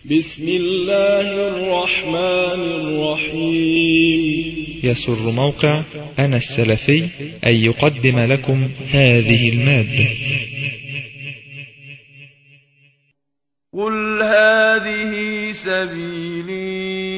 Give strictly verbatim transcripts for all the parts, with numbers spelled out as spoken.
بسم الله الرحمن الرحيم. يسر موقع أنا السلفي أن يقدم لكم هذه المادة. قل هذه سبيلي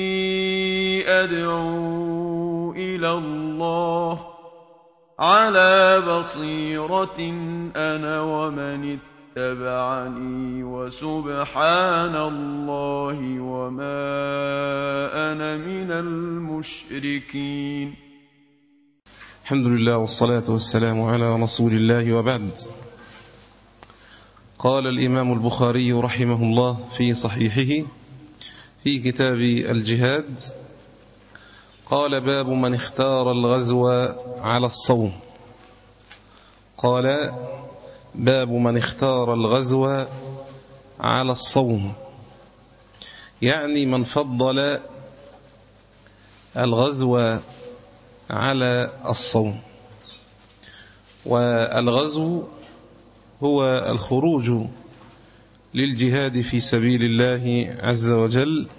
أدعو إلى الله على بصيرة أنا ومن اتبعني وسبحان الله وما أنا من المشركين. الحمد لله والصلاة والسلام على رسول الله، وبعد. قال الإمام البخاري رحمه الله في صحيحه في كتاب الجهاد، قال: باب من اختار الغزو على الصوم. قال: باب من اختار الغزو على الصوم، يعني من فضل الغزو على الصوم. والغزو هو الخروج للجهاد في سبيل الله عز وجل،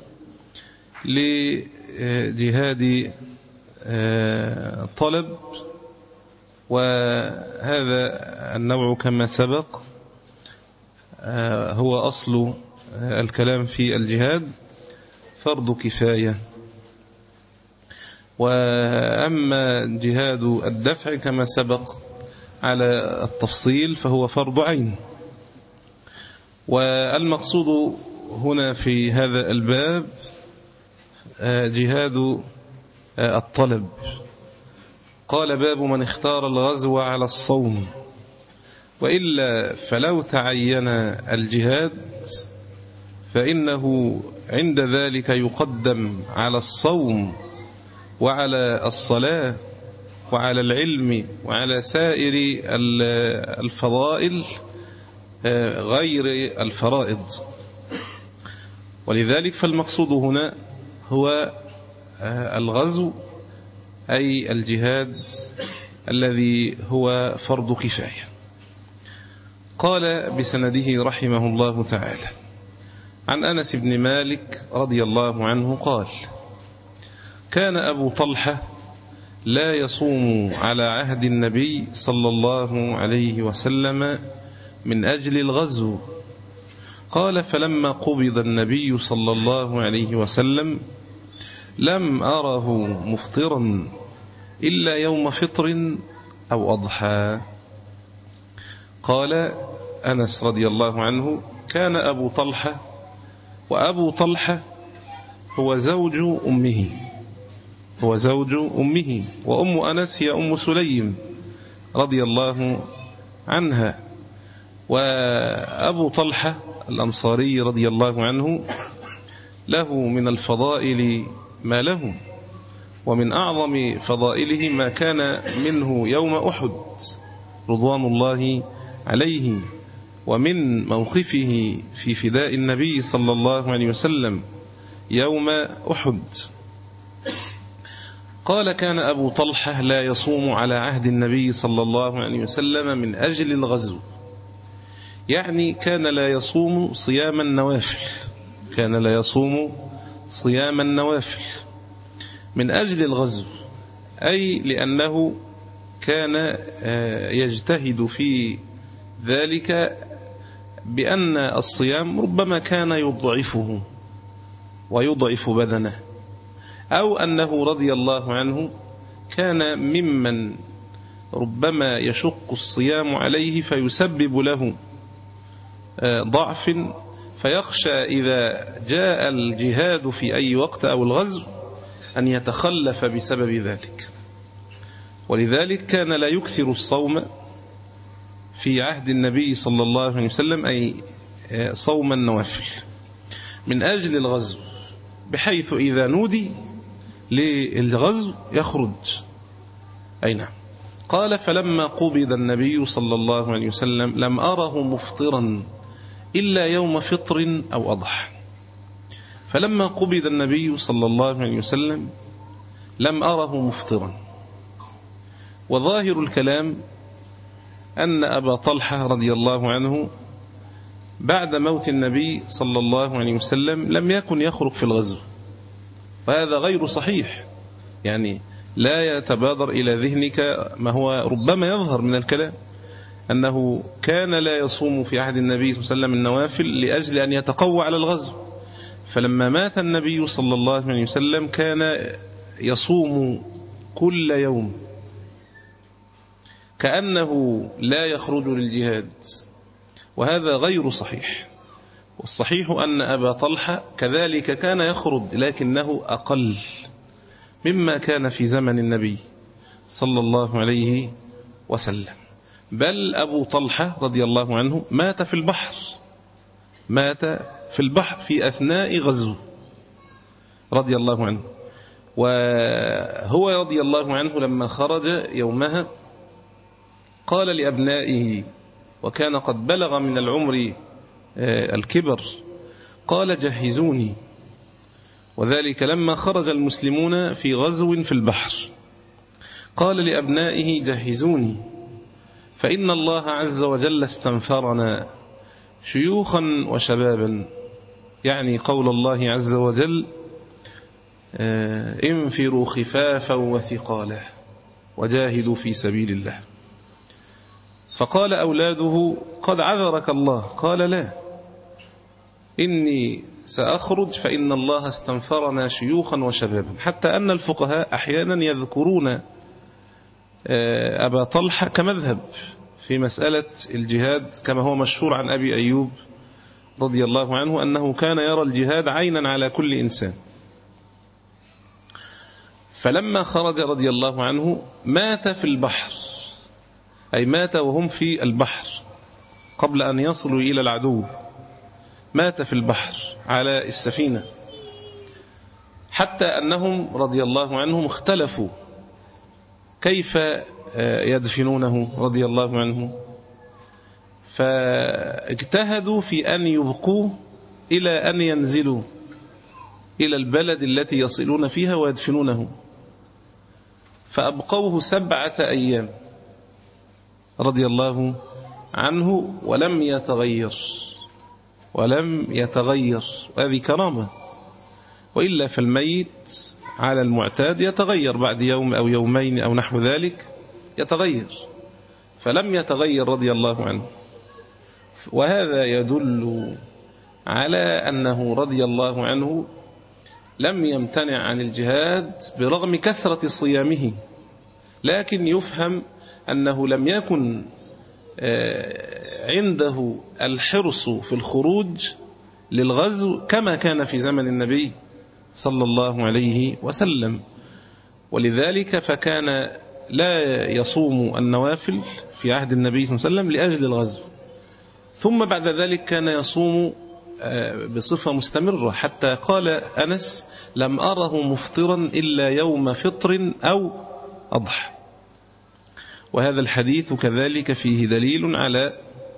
لجهاد طلب، وهذا النوع كما سبق هو أصل الكلام في الجهاد فرض كفاية. وأما جهاد الدفع كما سبق على التفصيل فهو فرض عين. والمقصود هنا في هذا الباب جهاد الطلب. قال: باب من اختار الغزو على الصوم. وإلا فلو تعين الجهاد فإنه عند ذلك يقدم على الصوم وعلى الصلاة وعلى العلم وعلى سائر الفضائل غير الفرائض. ولذلك فالمقصود هنا هو الغزو، أي الجهاد الذي هو فرض كفاية. قال بسنده رحمه الله تعالى عن أنس بن مالك رضي الله عنه قال: كان أبو طلحة لا يصوم على عهد النبي صلى الله عليه وسلم من أجل الغزو. قال: فلما قبض النبي صلى الله عليه وسلم لم أره مفطرا إلا يوم فطر أو أضحى. قال أنس رضي الله عنه: كان أبو طلحة، وأبو طلحة هو زوج أمه هو زوج أمه وأم أنس هي أم سليم رضي الله عنها. وأبو طلحة الأنصاري رضي الله عنه له من الفضائل ما له، ومن أعظم فضائله ما كان منه يوم أحد رضوان الله عليه، ومن موقفه في فداء النبي صلى الله عليه وسلم يوم أحد. قال: كان أبو طلحة لا يصوم على عهد النبي صلى الله عليه وسلم من أجل الغزو، يعني كان لا يصوم صيام النوافل كان لا يصوم صيام النوافل من أجل الغزو، أي لأنه كان يجتهد في ذلك بأن الصيام ربما كان يضعفه ويضعف بدنه، أو أنه رضي الله عنه كان ممن ربما يشق الصيام عليه فيسبب له ضعف، فيخشى إذا جاء الجهاد في أي وقت أو الغزو أن يتخلف بسبب ذلك. ولذلك كان لا يكثر الصوم في عهد النبي صلى الله عليه وسلم، أي صوم النوافل من أجل الغزو، بحيث إذا نودي للغزو يخرج. أي نعم. قال: فلما قبض النبي صلى الله عليه وسلم لم أره مفطرا إلا يوم فطر أو أضحى. فلما قبض النبي صلى الله عليه وسلم لم أره مفطرا. وظاهر الكلام أن أبا طلحة رضي الله عنه بعد موت النبي صلى الله عليه وسلم لم يكن يخرج في الغزو، وهذا غير صحيح. يعني لا يتبادر إلى ذهنك ما هو ربما يظهر من الكلام، أنه كان لا يصوم في عهد النبي صلى الله عليه وسلم النوافل لأجل أن يتقوى على الغزو، فلما مات النبي صلى الله عليه وسلم كان يصوم كل يوم كأنه لا يخرج للجهاد، وهذا غير صحيح. والصحيح أن أبا طلحة كذلك كان يخرج، لكنه أقل مما كان في زمن النبي صلى الله عليه وسلم. بل أبو طلحة رضي الله عنه مات في البحر، مات في البحر في أثناء غزو رضي الله عنه. وهو رضي الله عنه لما خرج يومها قال لأبنائه، وكان قد بلغ من العمر الكبر، قال جهزوني. وذلك لما خرج المسلمون في غزو في البحر قال لأبنائه جهزوني، فإن الله عز وجل استنفرنا شيوخا وشبابا، يعني قول الله عز وجل انفروا خفافا وثقالا وجاهدوا في سبيل الله. فقال أولاده قد عذرك الله، قال لا، إني سأخرج فإن الله استنفرنا شيوخا وشبابا. حتى أن الفقهاء أحيانا يذكرون أبا طلحة كمذهب في مسألة الجهاد، كما هو مشهور عن أبي أيوب رضي الله عنه أنه كان يرى الجهاد عينا على كل إنسان. فلما خرج رضي الله عنه مات في البحر، أي مات وهم في البحر قبل أن يصلوا إلى العدو، مات في البحر على السفينة، حتى أنهم رضي الله عنهم اختلفوا كيف يدفنونه رضي الله عنه، فاجتهدوا في أن يبقوه إلى أن ينزلوا إلى البلد التي يصلون فيها ويدفنونه، فأبقوه سبعة أيام رضي الله عنه ولم يتغير ولم يتغير هذه كرامة، وإلا فالميت على المعتاد يتغير بعد يوم أو يومين أو نحو ذلك يتغير، فلم يتغير رضي الله عنه. وهذا يدل على أنه رضي الله عنه لم يمتنع عن الجهاد برغم كثرة صيامه، لكن يفهم أنه لم يكن عنده الحرص في الخروج للغزو كما كان في زمن النبي صلى الله عليه وسلم، ولذلك فكان لا يصوم النوافل في عهد النبي صلى الله عليه وسلم لأجل الغزو، ثم بعد ذلك كان يصوم بصفة مستمرة، حتى قال أنس لم أره مفطرا إلا يوم فطر أو أضحى. وهذا الحديث كذلك فيه دليل على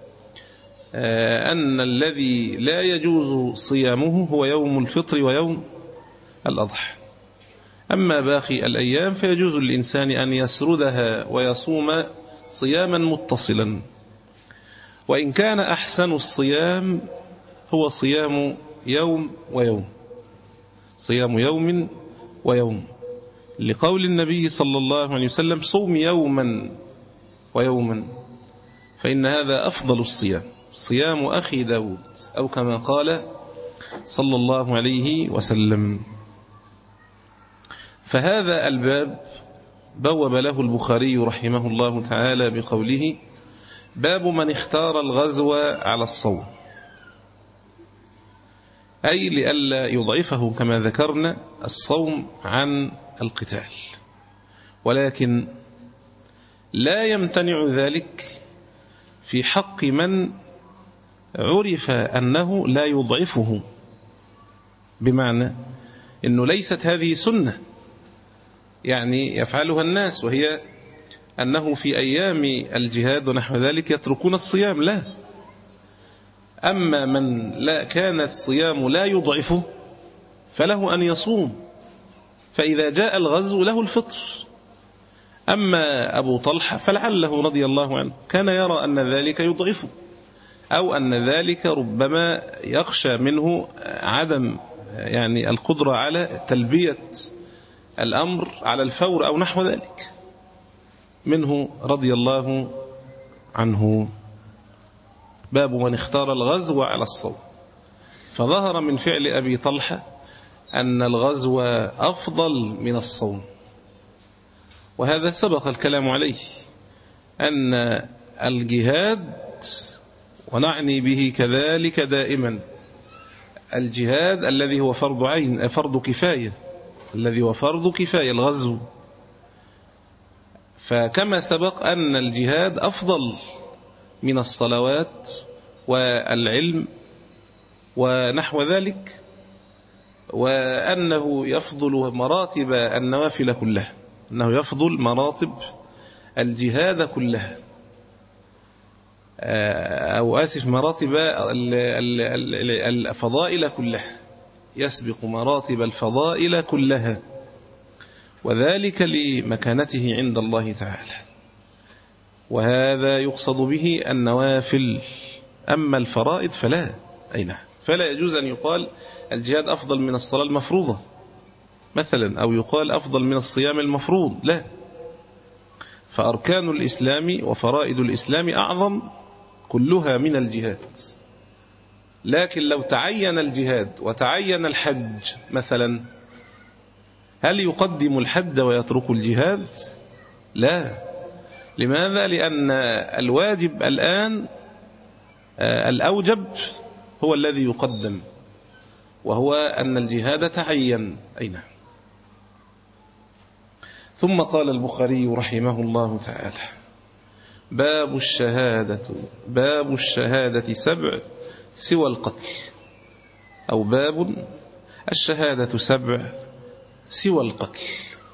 أن الذي لا يجوز صيامه هو يوم الفطر ويوم الأضحى. أما باقي الأيام فيجوز للإنسان أن يسردها ويصوم صياما متصلا، وإن كان أحسن الصيام هو صيام يوم ويوم، صيام يوم ويوم، لقول النبي صلى الله عليه وسلم صوم يوما ويوما، فإن هذا أفضل الصيام، صيام أخي داود، أو كما قال صلى الله عليه وسلم. فهذا الباب بوب له البخاري رحمه الله تعالى بقوله باب من اختار الغزو على الصوم، أي لئلا يضعفه كما ذكرنا الصوم عن القتال، ولكن لا يمتنع ذلك في حق من عرف أنه لا يضعفه، بمعنى أنه ليست هذه سنة يعني يفعلها الناس، وهي أنه في أيام الجهاد ونحو ذلك يتركون الصيام، لا. أما من لا كان الصيام لا يضعفه فله أن يصوم، فإذا جاء الغزو له الفطر. أما أبو طلحة فلعله رضي الله عنه كان يرى أن ذلك يضعفه، أو أن ذلك ربما يخشى منه عدم يعني القدرة على تلبية الأمر على الفور أو نحو ذلك. منه رضي الله عنه. باب من اختار الغزو على الصوم. فظهر من فعل أبي طلحة أن الغزو أفضل من الصوم، وهذا سبق الكلام عليه، أن الجهاد، ونعني به كذلك دائما الجهاد الذي هو فرض عين فرض كفاية، الذي هو فرض كفاية الغزو. فكما سبق أن الجهاد أفضل من الصلوات والعلم ونحو ذلك، وأنه يفضل مراتب النوافل كلها، أنه يفضل مراتب الجهاد كلها، أو آسف مراتب الفضائل كلها، يسبق مراتب الفضائل كلها، وذلك لمكانته عند الله تعالى. وهذا يقصد به النوافل، أما الفرائض فلا أين فلا يجوز أن يقال الجهاد أفضل من الصلاة المفروضة مثلا، أو يقال أفضل من الصيام المفروض، لا. فأركان الإسلام وفرائض الإسلام أعظم كلها من الجهاد. لكن لو تعين الجهاد وتعين الحج مثلا، هل يقدم الحج ويترك الجهاد؟ لا. لماذا؟ لأن الواجب الآن الأوجب هو الذي يقدم، وهو أن الجهاد تعين. أين؟ ثم قال البخاري رحمه الله تعالى: باب الشهادة باب الشهادة سبع سوى القتل، أو باب الشهادة سبع سوى القتل.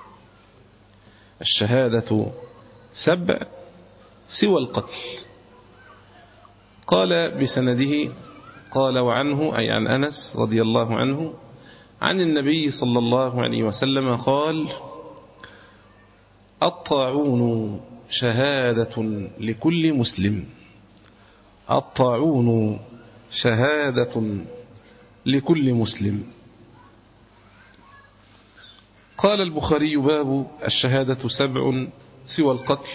الشهادة سبع سوى القتل. قال بسنده: قال وعنه، أي عن أنس رضي الله عنه، عن النبي صلى الله عليه وسلم قال: الطاعون شهادة لكل مسلم. الطاعون شهادة لكل مسلم. قال البخاري: باب الشهادة سبع سوى القتل.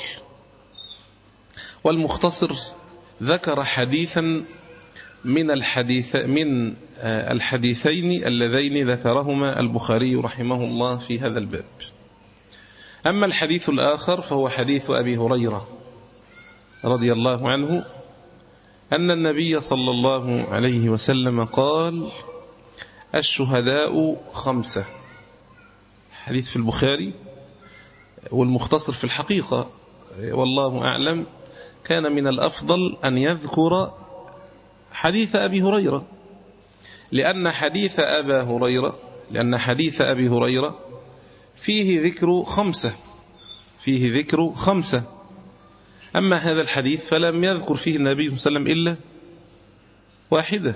والمختصر ذكر حديثا من الحديث من الحديثين اللذين ذكرهما البخاري رحمه الله في هذا الباب. أما الحديث الآخر فهو حديث أبي هريرة رضي الله عنه أن النبي صلى الله عليه وسلم قال: الشهداء خمسة. حديث في البخاري، والمختصر في الحقيقة والله أعلم كان من الأفضل أن يذكر حديث أبي هريرة، لأن حديث أبا هريرة لأن حديث أبي هريرة فيه ذكر خمسة فيه ذكر خمسة أما هذا الحديث فلم يذكر فيه النبي صلى الله عليه وسلم إلا واحدة.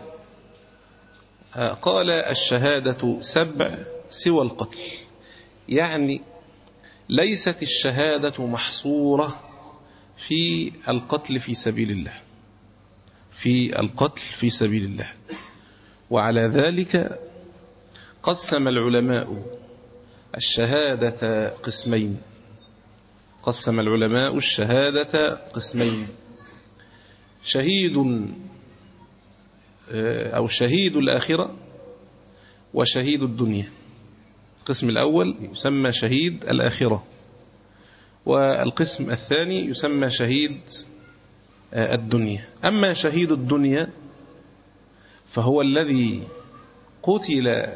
قال: الشهادة سبع سوى القتل، يعني ليست الشهادة محصورة في القتل في سبيل الله في القتل في سبيل الله. وعلى ذلك قسم العلماء الشهادة قسمين قسم العلماء الشهادة قسمين شهيد أو شهيد الآخرة وشهيد الدنيا. القسم الأول يسمى شهيد الآخرة، والقسم الثاني يسمى شهيد الدنيا. أما شهيد الدنيا فهو الذي قتل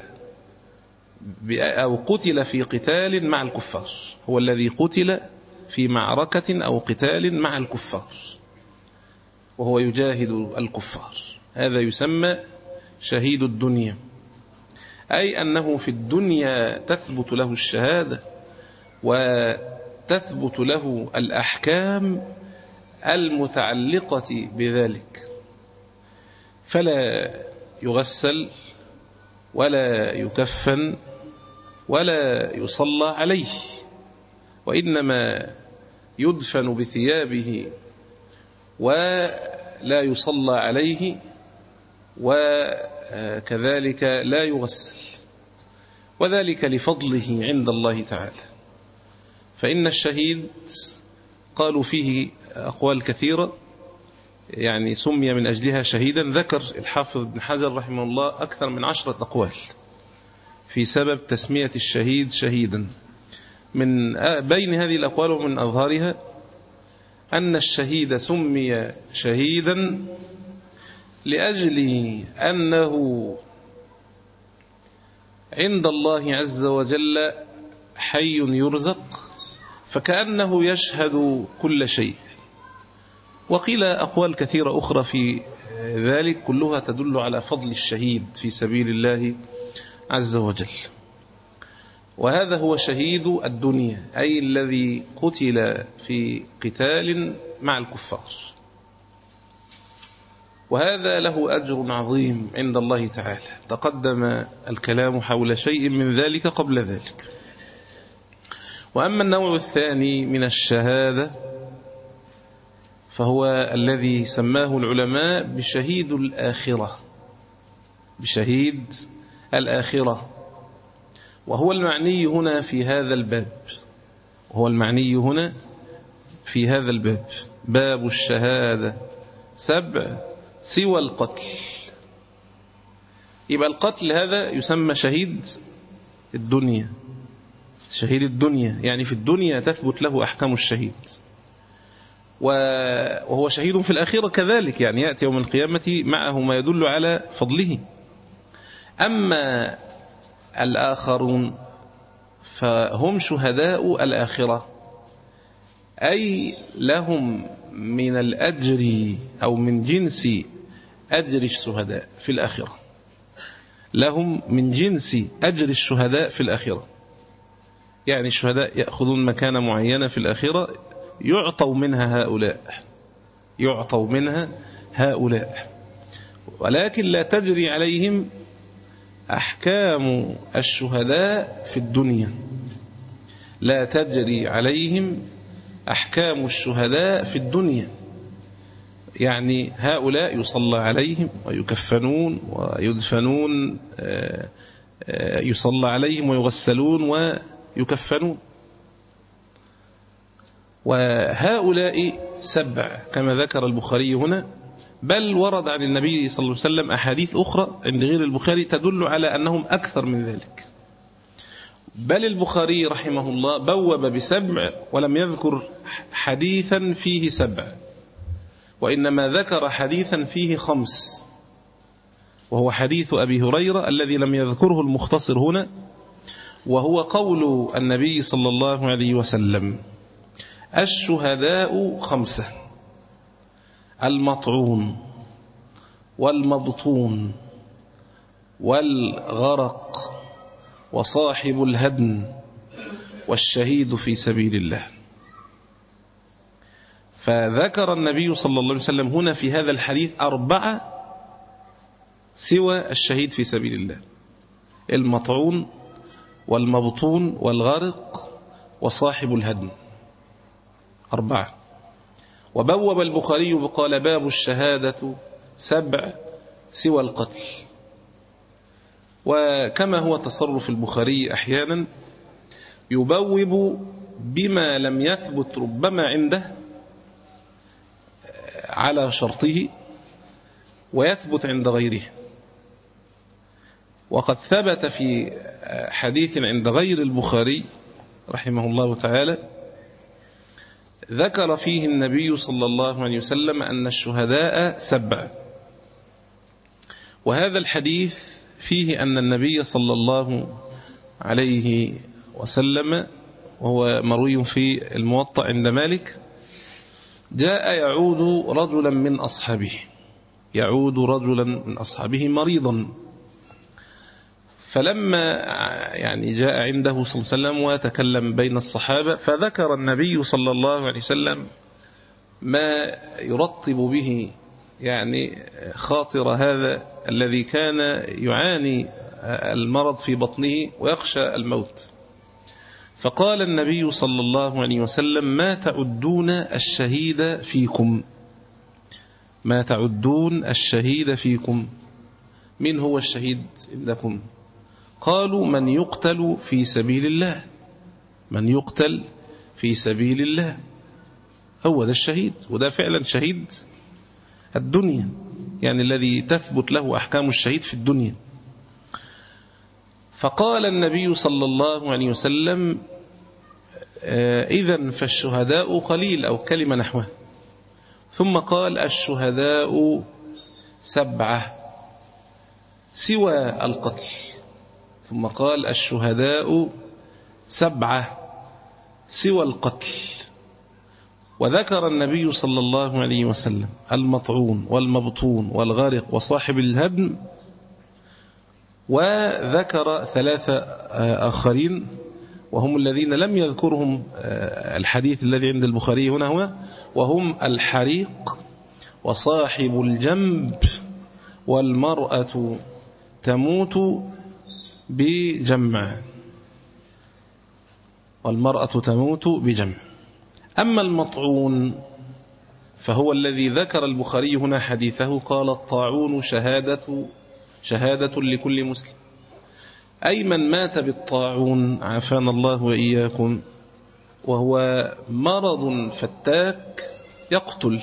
أو قتل في قتال مع الكفار، هو الذي قتل في معركة أو قتال مع الكفار وهو يجاهد الكفار، هذا يسمى شهيد الدنيا، أي أنه في الدنيا تثبت له الشهادة وتثبت له الأحكام المتعلقة بذلك، فلا يغسل ولا يكفن ولا يصلى عليه، وإنما يدفن بثيابه لا يصلى عليه وكذلك لا يغسل، وذلك لفضله عند الله تعالى. فإن الشهيد قالوا فيه أقوال كثيرة، يعني سمي من أجلها شهيدا. ذكر الحافظ ابن حجر رحمه الله أكثر من عشرة أقوال في سبب تسمية الشهيد شهيدا. من بين هذه الأقوال ومن أظهرها أن الشهيد سمي شهيدا لأجل أنه عند الله عز وجل حي يرزق، فكأنه يشهد كل شيء. وقيل أقوال كثيرة أخرى في ذلك كلها تدل على فضل الشهيد في سبيل الله عز وجل. وهذا هو شهيد الدنيا، أي الذي قتل في قتال مع الكفار، وهذا له أجر عظيم عند الله تعالى. تقدم الكلام حول شيء من ذلك قبل ذلك. وأما النوع الثاني من الشهادة فهو الذي سماه العلماء بشهيد الآخرة، بشهيد الآخرة، وهو المعني هنا في هذا الباب، وهو المعني هنا في هذا الباب باب الشهادة سبع سوى القتل. يبقى القتل هذا يسمى شهيد الدنيا، شهيد الدنيا، يعني في الدنيا تثبت له أحكام الشهيد، وهو شهيد في الآخرة كذلك، يعني يأتي يوم القيامة معه ما يدل على فضله. أما الآخرون فهم شهداء الآخرة، أي لهم من الأجر أو من جنس أجر الشهداء في الآخرة، لهم من جنس أجر الشهداء في الآخرة. يعني الشهداء يأخذون مكانة معينة في الآخرة يعطوا منها هؤلاء، يعطوا منها هؤلاء، ولكن لا تجري عليهم أحكام الشهداء في الدنيا، لا تجري عليهم أحكام الشهداء في الدنيا. يعني هؤلاء يصلى عليهم ويكفنون ويدفنون، يصلى عليهم ويغسلون ويكفنون، وهؤلاء سبع كما ذكر البخاري هنا. بل ورد عن النبي صلى الله عليه وسلم أحاديث أخرى عند غير البخاري تدل على أنهم أكثر من ذلك. بل البخاري رحمه الله بوب بسبع ولم يذكر حديثا فيه سبع، وإنما ذكر حديثا فيه خمس، وهو حديث أبي هريرة الذي لم يذكره المختصر هنا، وهو قول النبي صلى الله عليه وسلم: الشهداء خمسة: المطعون والمبطون والغرق وصاحب الهدم والشهيد في سبيل الله. فذكر النبي صلى الله عليه وسلم هنا في هذا الحديث أربعة سوى الشهيد في سبيل الله: المطعون والمبطون والغرق وصاحب الهدم، أربعة. وبوب البخاري وقال: باب الشهادة سبع سوى القتل. وكما هو تصرف البخاري أحيانا يبوب بما لم يثبت ربما عنده على شرطه ويثبت عند غيره. وقد ثبت في حديث عند غير البخاري رحمه الله تعالى، ذكر فيه النبي صلى الله عليه وسلم أن الشهداء سبع. وهذا الحديث فيه أن النبي صلى الله عليه وسلم، وهو مروي في الموطأ عند مالك، جاء يعود رجلا من أصحابه، يعود رجلا من أصحابه مريضا، فلما يعني جاء عنده صلى الله عليه وسلم وتكلم بين الصحابة، فذكر النبي صلى الله عليه وسلم ما يرطب به يعني خاطر هذا الذي كان يعاني المرض في بطنه ويخشى الموت. فقال النبي صلى الله عليه وسلم: ما تعدون الشهيد فيكم؟ ما تعدون الشهيد فيكم؟ من هو الشهيد عندكم؟ قالوا من يقتل في سبيل الله، من يقتل في سبيل الله هو ده الشهيد، وده فعلا شهيد الدنيا، يعني الذي تثبت له أحكام الشهيد في الدنيا. فقال النبي صلى الله عليه وسلم إذن فالشهداء قليل، أو كلمة نحوه. ثم قال الشهداء سبعة سوى القتل. ثم قال الشهداء سبعة سوى القتل. وذكر النبي صلى الله عليه وسلم المطعون والمبطون والغارق وصاحب الهدم، وذكر ثلاثة آخرين وهم الذين لم يذكرهم الحديث الذي عند البخاري هنا هو، وهم الحريق وصاحب الجنب والمرأة تموت بجمع، والمرأة تموت بجمع. أما المطعون فهو الذي ذكر البخاري هنا حديثه، قال الطاعون شهادة شهادة لكل مسلم، أي من مات بالطاعون عافانا الله وإياكم، وهو مرض فتاك يقتل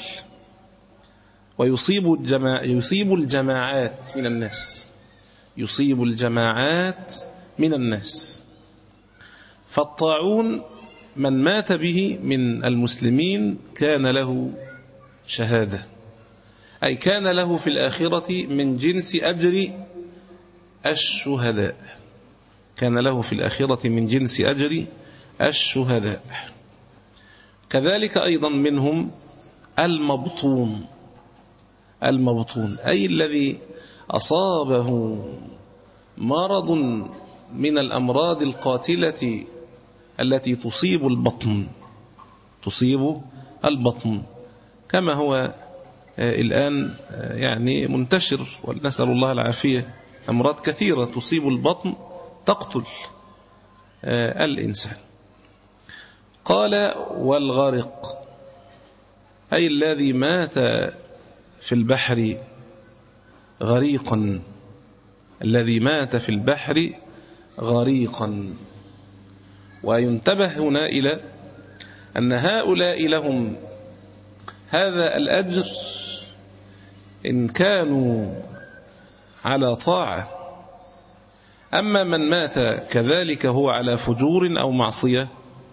ويصيب الجماع يصيب الجماعات من الناس، يصيب الجماعات من الناس. فالطاعون من مات به من المسلمين كان له شهادة، أي كان له في الآخرة من جنس أجر الشهداء، كان له في الآخرة من جنس أجر الشهداء. كذلك أيضا منهم المبطون، المبطون أي الذي أصابه مرض من الأمراض القاتلة التي تصيب البطن، تصيب البطن، كما هو الآن يعني منتشر، ونسأل الله العافية، أمراض كثيرة تصيب البطن تقتل الإنسان. قال والغرق أي الذي مات في البحر غريقا، الذي مات في البحر غريقا. وينتبه هنا إلى أن هؤلاء لهم هذا الأجر إن كانوا على طاعة، أما من مات كذلك هو على فجور أو معصية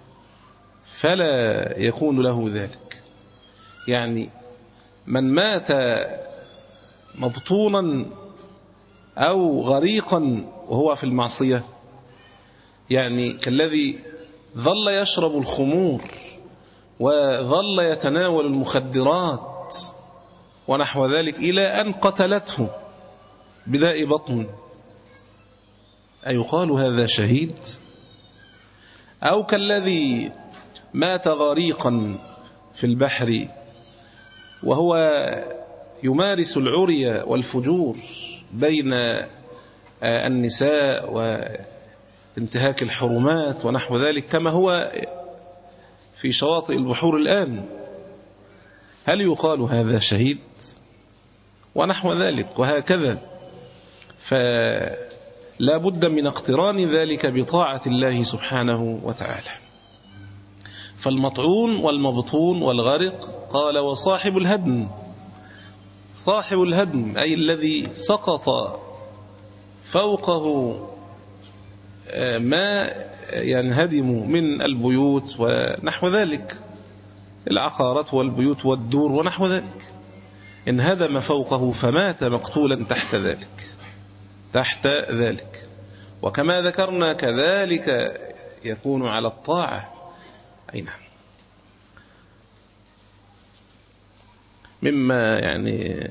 فلا يكون له ذلك. يعني من مات مبطونا أو غريقا وهو في المعصية، يعني كالذي ظل يشرب الخمور وظل يتناول المخدرات ونحو ذلك إلى أن قتلته بداء بطن، أيقال هذا شهيد؟ أو كالذي مات غريقا في البحر وهو يمارس العري والفجور بين النساء وانتهاك الحرمات ونحو ذلك، كما هو في شواطئ البحور الآن، هل يقال هذا شهيد؟ ونحو ذلك وهكذا. فلا بد من اقتران ذلك بطاعة الله سبحانه وتعالى. فالمطعون والمبطون والغرق قال وصاحب الهدم، صاحب الهدم أي الذي سقط فوقه ما ينهدم من البيوت ونحو ذلك، العقارات والبيوت والدور ونحو ذلك، انهدم فوقه فمات مقتولا تحت ذلك، تحت ذلك. وكما ذكرنا كذلك يكون على الطاعة. أي نعم. مما يعني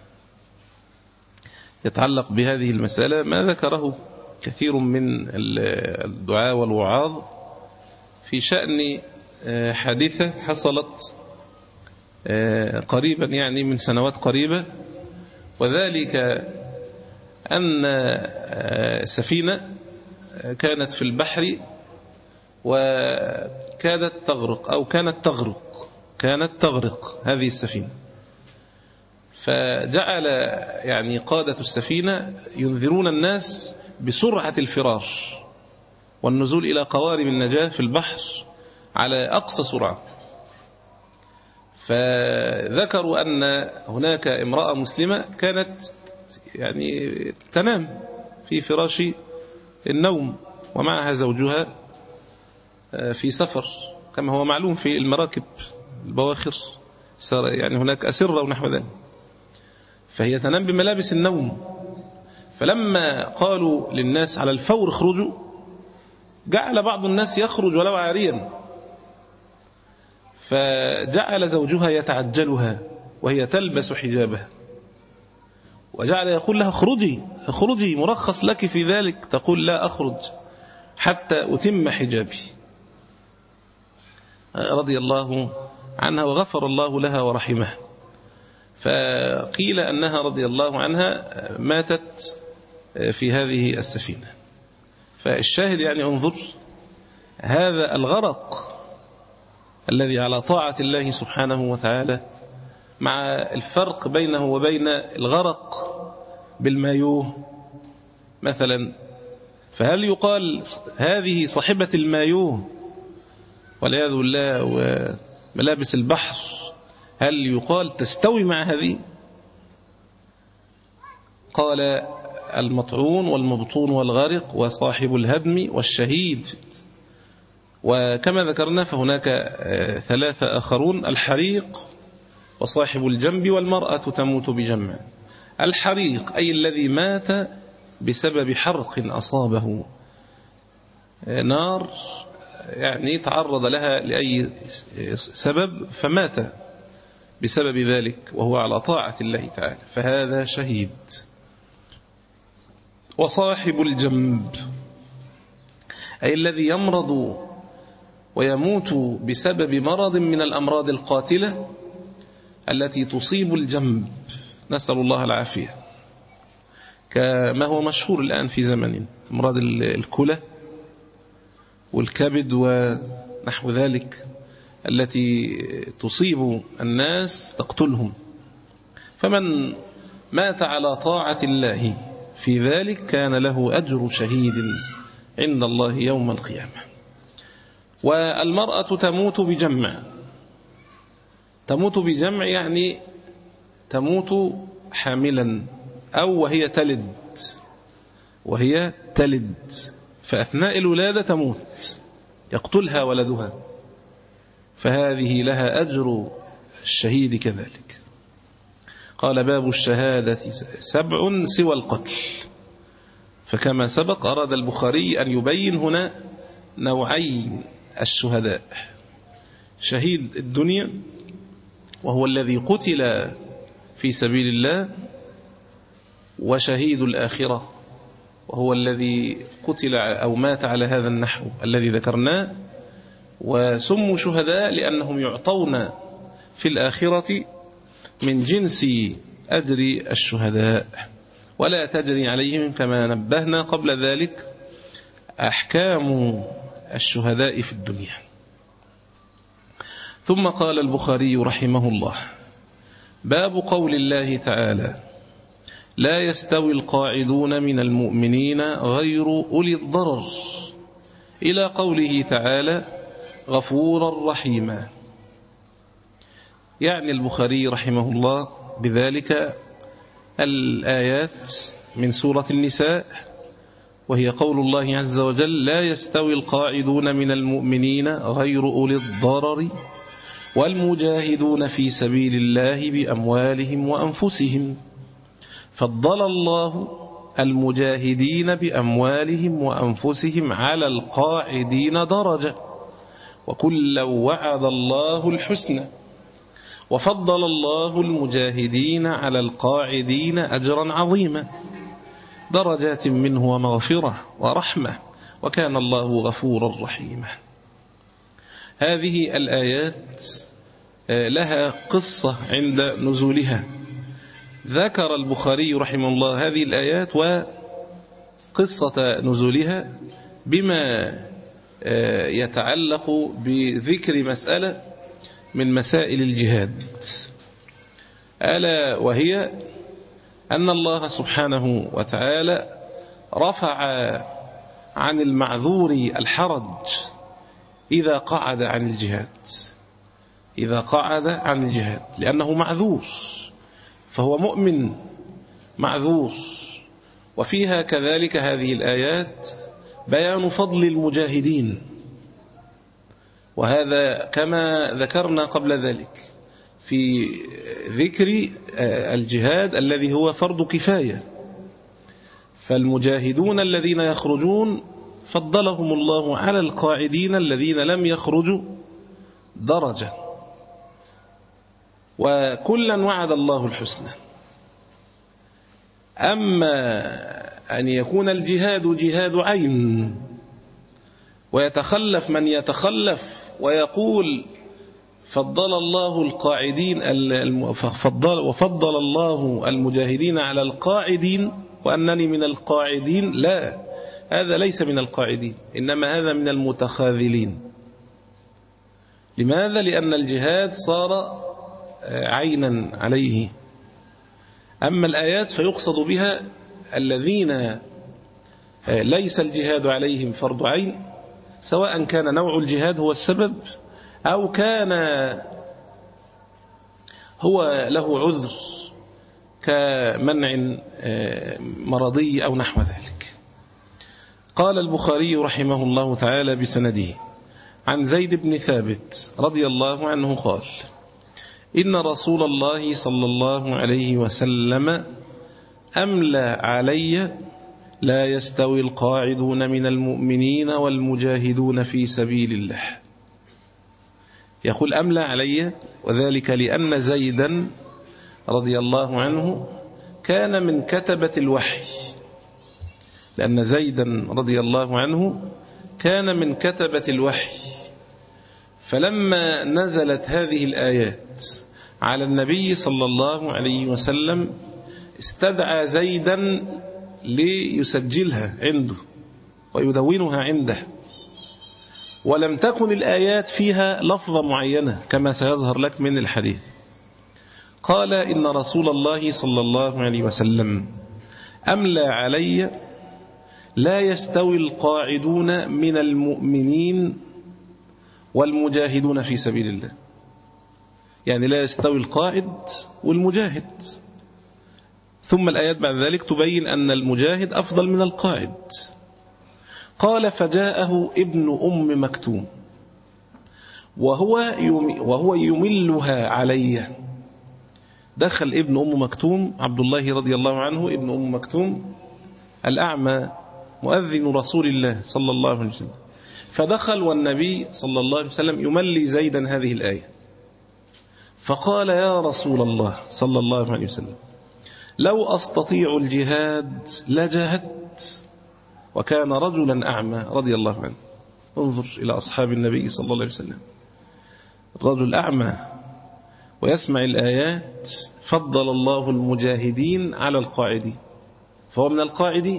يتعلق بهذه المسألة ما ذكره كثير من الدعاة والوعاظ في شأن حادثة حصلت قريبا، يعني من سنوات قريبة، وذلك أن سفينة كانت في البحر وكادت تغرق أو كانت تغرق كانت تغرق هذه السفينة. فجعل يعني قادة السفينة ينذرون الناس بسرعة الفرار والنزول إلى قوارب النجاة في البحر على أقصى سرعة. فذكروا أن هناك امرأة مسلمة كانت يعني تنام في فراش النوم ومعها زوجها في سفر، كما هو معلوم في المراكب البواخر يعني هناك أسرة ونحو ذلك، فهي تنام بملابس النوم. فلما قالوا للناس على الفور اخرجوا، جعل بعض الناس يخرج ولو عاريا، فجعل زوجها يتعجلها وهي تلبس حجابها، وجعل يقول لها اخرجي اخرجي مرخص لك في ذلك، تقول لا أخرج حتى أتم حجابي، رضي الله عنها وغفر الله لها ورحمها. فقيل أنها رضي الله عنها ماتت في هذه السفينة. فالشاهد يعني انظر هذا الغرق الذي على طاعة الله سبحانه وتعالى مع الفرق بينه وبين الغرق بالمايوه مثلا. فهل يقال هذه صاحبة المايوه والعياذ بالله وملابس البحر، هل يقال تستوي مع هذه؟ قال المطعون والمبطون والغارق وصاحب الهدم والشهيد. وكما ذكرنا فهناك ثلاثة آخرون: الحريق وصاحب الجنب والمرأة تموت بجمع. الحريق أي الذي مات بسبب حرق أصابه، نار يعني تعرض لها لأي سبب فمات بسبب ذلك وهو على طاعة الله تعالى، فهذا شهيد. وصاحب الجنب أي الذي يمرض ويموت بسبب مرض من الأمراض القاتلة التي تصيب الجنب، نسأل الله العافية، كما هو مشهور الآن في زمننا، أمراض الكلى والكبد ونحو ذلك التي تصيب الناس تقتلهم. فمن مات على طاعة الله في ذلك كان له أجر شهيد عند الله يوم القيامة. والمرأة تموت بجمع، تموت بجمع يعني تموت حاملا أو وهي تلد، وهي تلد فأثناء الولادة تموت يقتلها ولدها، فهذه لها أجر الشهيد كذلك. قال باب الشهادة سبع سوى القتل. فكما سبق أراد البخاري أن يبين هنا نوعين الشهداء: شهيد الدنيا وهو الذي قتل في سبيل الله، وشهيد الآخرة وهو الذي قتل أو مات على هذا النحو الذي ذكرناه. وسموا شهداء لأنهم يعطون في الآخرة من جنس أجر الشهداء، ولا تجري عليهم كما نبهنا قبل ذلك أحكام الشهداء في الدنيا. ثم قال البخاري رحمه الله: باب قول الله تعالى: لا يستوي القاعدون من المؤمنين غير أولي الضرر، إلى قوله تعالى: غفورا رحيما. يعني البخاري رحمه الله بذلك الآيات من سورة النساء، وهي قول الله عز وجل: لا يستوي القاعدون من المؤمنين غير أولي الضرر والمجاهدون في سبيل الله بأموالهم وأنفسهم. فضل الله المجاهدين بأموالهم وأنفسهم على القاعدين درجة، وكلا وعد الله الحسنى. وفضل الله المجاهدين على القاعدين أجرا عظيما، درجات منه ومغفرة ورحمة، وكان الله غفورا رحيما. هذه الآيات لها قصة عند نزولها. ذكر البخاري رحمه الله هذه الآيات وقصة نزولها بما يتعلق بذكر مسألة من مسائل الجهاد. ألا وهي أن الله سبحانه وتعالى رفع عن المعذور الحرج إذا قعد عن الجهاد، إذا قعد عن الجهاد، لأنه معذور، فهو مؤمن معذور. وفيها كذلك هذه الآيات بيان فضل المجاهدين، وهذا كما ذكرنا قبل ذلك في ذكر الجهاد الذي هو فرض كفاية. فالمجاهدون الذين يخرجون فضلهم الله على القاعدين الذين لم يخرجوا درجة، وكلا وعد الله الحسنى. أما أن يكون الجهاد جهاد عين ويتخلف من يتخلف ويقول فضل الله القاعدين فضل وفضل الله المجاهدين على القاعدين وأنني من القاعدين، لا، هذا ليس من القاعدين، إنما هذا من المتخاذلين. لماذا؟ لأن الجهاد صار عينا عليه. أما الآيات فيقصد بها الذين ليس الجهاد عليهم فرض عين، سواء كان نوع الجهاد هو السبب أو كان هو له عذر كمنع مرضي أو نحو ذلك. قال البخاري رحمه الله تعالى بسنده عن زيد بن ثابت رضي الله عنه قال: إن رسول الله صلى الله عليه وسلم أملى علي: لا يستوي القاعدون من المؤمنين والمجاهدون في سبيل الله. يقول أملى علي، وذلك لأن زيدا رضي الله عنه كان من كتبة الوحي، لأن زيدا رضي الله عنه كان من كتبة الوحي. فلما نزلت هذه الآيات على النبي صلى الله عليه وسلم استدعى زيدا ليسجلها عنده ويدونها عنده، ولم تكن الآيات فيها لفظة معينة كما سيظهر لك من الحديث. قال: إن رسول الله صلى الله عليه وسلم أملى علي: لا يستوي القاعدون من المؤمنين والمجاهدون في سبيل الله. يعني لا يستوي القاعد والمجاهد. ثم الآيات بعد ذلك تبين أن المجاهد أفضل من القاعد. قال: فجاءه ابن أم مكتوم وهو وهو يملها علي. دخل ابن أم مكتوم عبد الله رضي الله عنه ابن أم مكتوم الأعمى مؤذن رسول الله صلى الله عليه وسلم، فدخل والنبي صلى الله عليه وسلم يملي زيدا هذه الآية، فقال: يا رسول الله صلى الله عليه وسلم، لو أستطيع الجهاد لجاهدت. وكان رجلا أعمى رضي الله عنه. انظر إلى أصحاب النبي صلى الله عليه وسلم، الرجل أعمى ويسمع الآيات: فضل الله المجاهدين على القاعدين، فهو من القاعدين.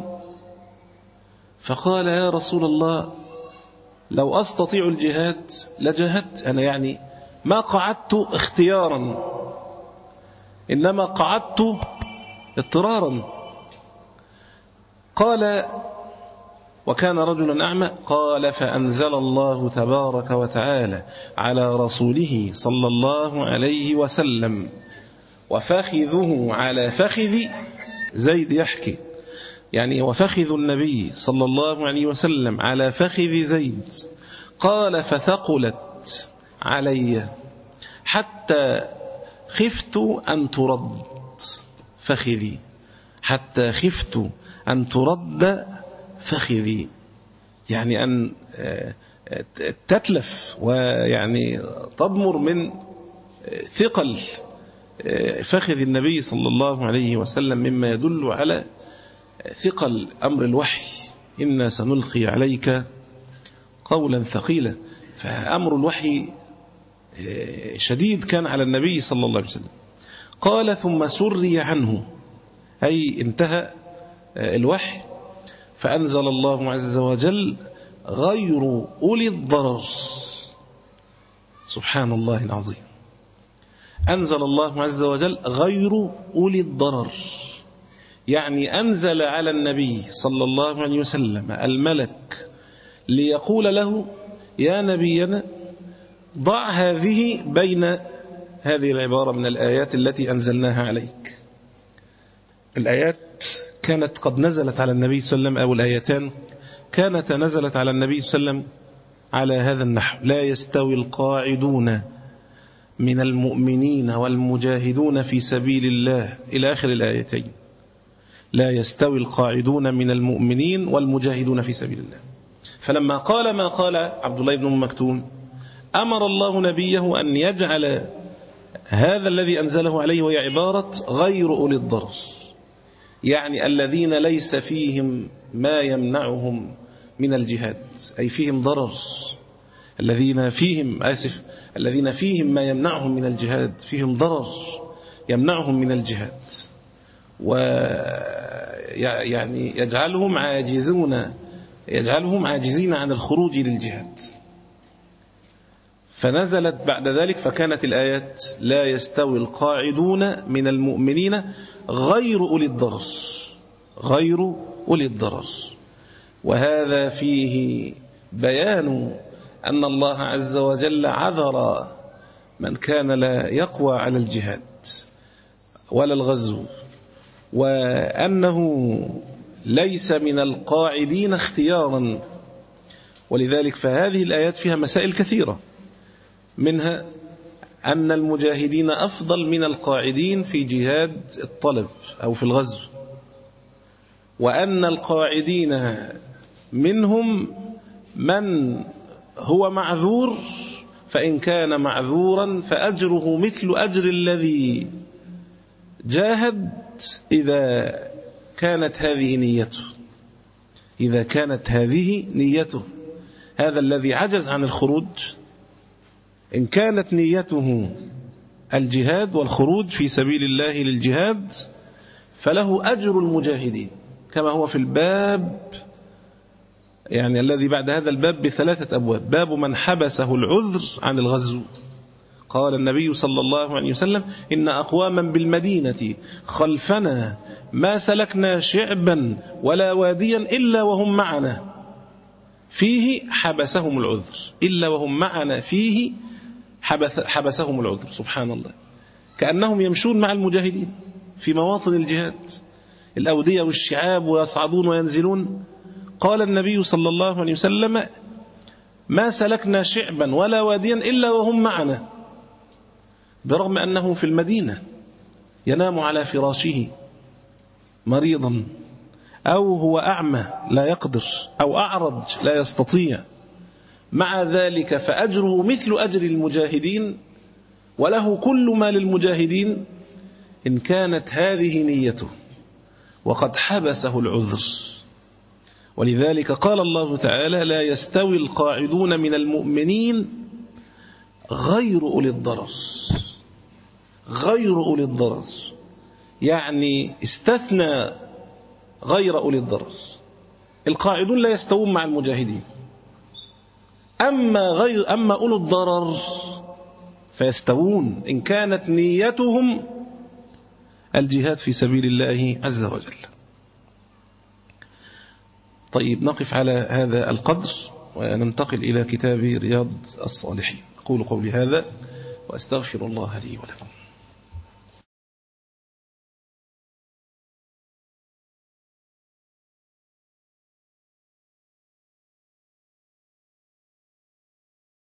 فقال: يا رسول الله، لو أستطيع الجهاد لجاهدت. أنا يعني ما قعدت اختيارا، إنما قعدت اضطرارا. قال: وكان رجلا أعمى. قال: فأنزل الله تبارك وتعالى على رسوله صلى الله عليه وسلم: وفخذه على فخذ زيد. يحكي يعني وفخذ النبي صلى الله عليه وسلم على فخذ زيد. قال: فثقلت علي حتى خفت أن ترد فخذي، حتى خفت أن ترد فخذي، يعني أن تتلف ويعني تضمر من ثقل فخذ النبي صلى الله عليه وسلم، مما يدل على ثقل أمر الوحي: إنا سنلقي عليك قولا ثقيلا. فأمر الوحي شديد كان على النبي صلى الله عليه وسلم. قال: ثم سري عنه، أي انتهى الوحي، فأنزل الله عز وجل: غير أولي الضرر. سبحان الله العظيم. أنزل الله عز وجل غير أولي الضرر، يعني أنزل على النبي صلى الله عليه وسلم الملك ليقول له يا نبينا ضع هذه بين هذه العبارة من الآيات التي أنزلناها عليك. الآيات كانت قد نزلت على النبي صلى الله عليه وسلم، أو الآيتان كانت نزلت على النبي صلى الله عليه وسلم على هذا النحو: لا يستوي القاعدون من المؤمنين والمجاهدون في سبيل الله، إلى آخر الآيتين. لا يستوي القاعدون من المؤمنين والمجاهدون في سبيل الله. فلما قال ما قال عبد الله بن أم مكتوم أمر الله نبيه أن يجعل هذا الذي أنزله عليه، وهي عبارة غير أولي الضرر، يعني الذين ليس فيهم ما يمنعهم من الجهاد، أي فيهم ضرر، الذين فيهم آسف الذين فيهم ما يمنعهم من الجهاد، فيهم ضرر يمنعهم من الجهاد، ويعني يجعلهم عاجزون يجعلهم عاجزين عن الخروج للجهاد. فنزلت بعد ذلك فكانت الآيات لا يستوي القاعدون من المؤمنين غير أولي الضرر، غير أولي الضرر. وهذا فيه بيان أن الله عز وجل عذر من كان لا يقوى على الجهاد ولا الغزو، وأنه ليس من القاعدين اختيارا. ولذلك فهذه الآيات فيها مسائل كثيرة، منها أن المجاهدين أفضل من القاعدين في جهاد الطلب أو في الغزو، وأن القاعدين منهم من هو معذور، فإن كان معذورا فأجره مثل أجر الذي جاهد إذا كانت هذه نيته إذا كانت هذه نيته هذا الذي عجز عن الخروج، إن كانت نيته الجهاد والخروج في سبيل الله للجهاد فله أجر المجاهدين، كما هو في الباب يعني الذي بعد هذا الباب بثلاثة أبواب: باب من حبسه العذر عن الغزو. قال النبي صلى الله عليه وسلم: إن أقواما بالمدينة خلفنا ما سلكنا شعبا ولا واديا إلا وهم معنا فيه حبسهم العذر، إلا وهم معنا فيه حبسهم العذر. سبحان الله، كأنهم يمشون مع المجاهدين في مواطن الجهاد، الأودية والشعاب، ويصعدون وينزلون. قال النبي صلى الله عليه وسلم: ما سلكنا شعبا ولا واديا إلا وهم معنا، برغم أنه في المدينة ينام على فراشه مريضا، أو هو أعمى لا يقدر، أو أعرج لا يستطيع، مع ذلك فأجره مثل أجر المجاهدين، وله كل ما للمجاهدين إن كانت هذه نيته وقد حبسه العذر. ولذلك قال الله تعالى: لا يستوي القاعدون من المؤمنين غير أولي الضرر. غير أولي الضرر يعني استثنى غير أولي الضرر. القاعدون لا يستوون مع المجاهدين، أما غير أما أولو الضرر فيستوون إن كانت نيتهم الجهاد في سبيل الله عز وجل. طيب، نقف على هذا القدر وننتقل إلى كتاب رياض الصالحين. أقول قولي هذا وأستغفر الله لي ولكم.